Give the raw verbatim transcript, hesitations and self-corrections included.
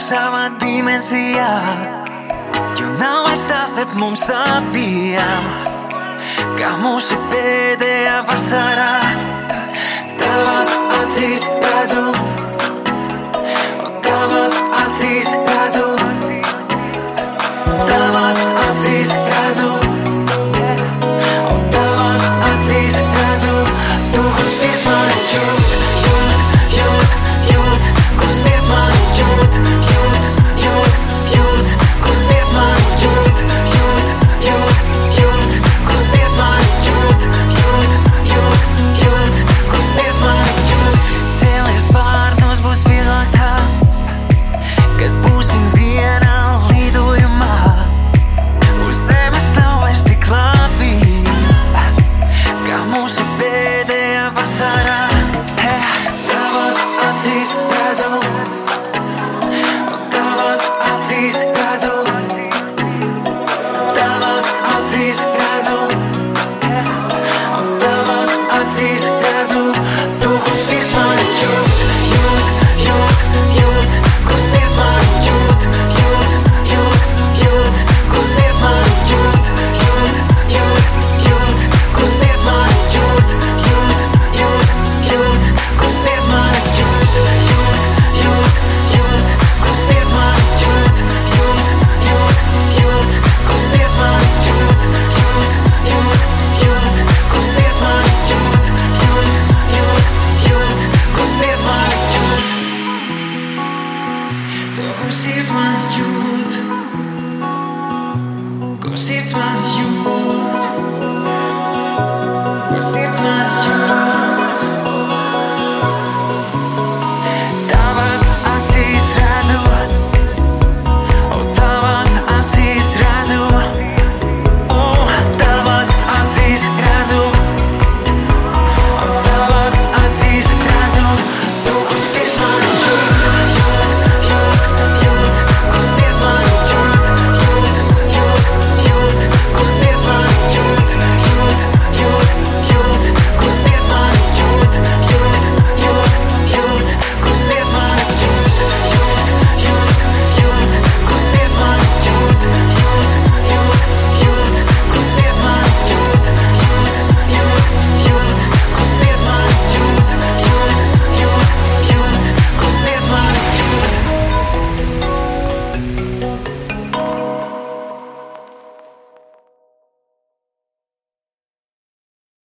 savā dimensijā, jo nav vairs tās starp mums abiem, kā mūsu pēdējā vasarā. Tavās acīs redzu, un tavās acīs redzu, tavās acīs redzu, un tavās acīs redzu. Tu, kur sirds mani jūt, jūt, jūt, jūt, kur sirds mani jūt, jūt, jūt, jūt, kur sirds mani jūt, jūt, jūt, jūt, kur sirds mani jūt, jūt, jūt, jūt, kur sirds mani jūt. Cēlies pārnos būs vieglāk tā, kad būsim vienā lidojumā. Uz zemes nav vairs tik labi, kā mūsu pēdējā vasarā. Tavās acīs redzu, un tavās acīs redzu,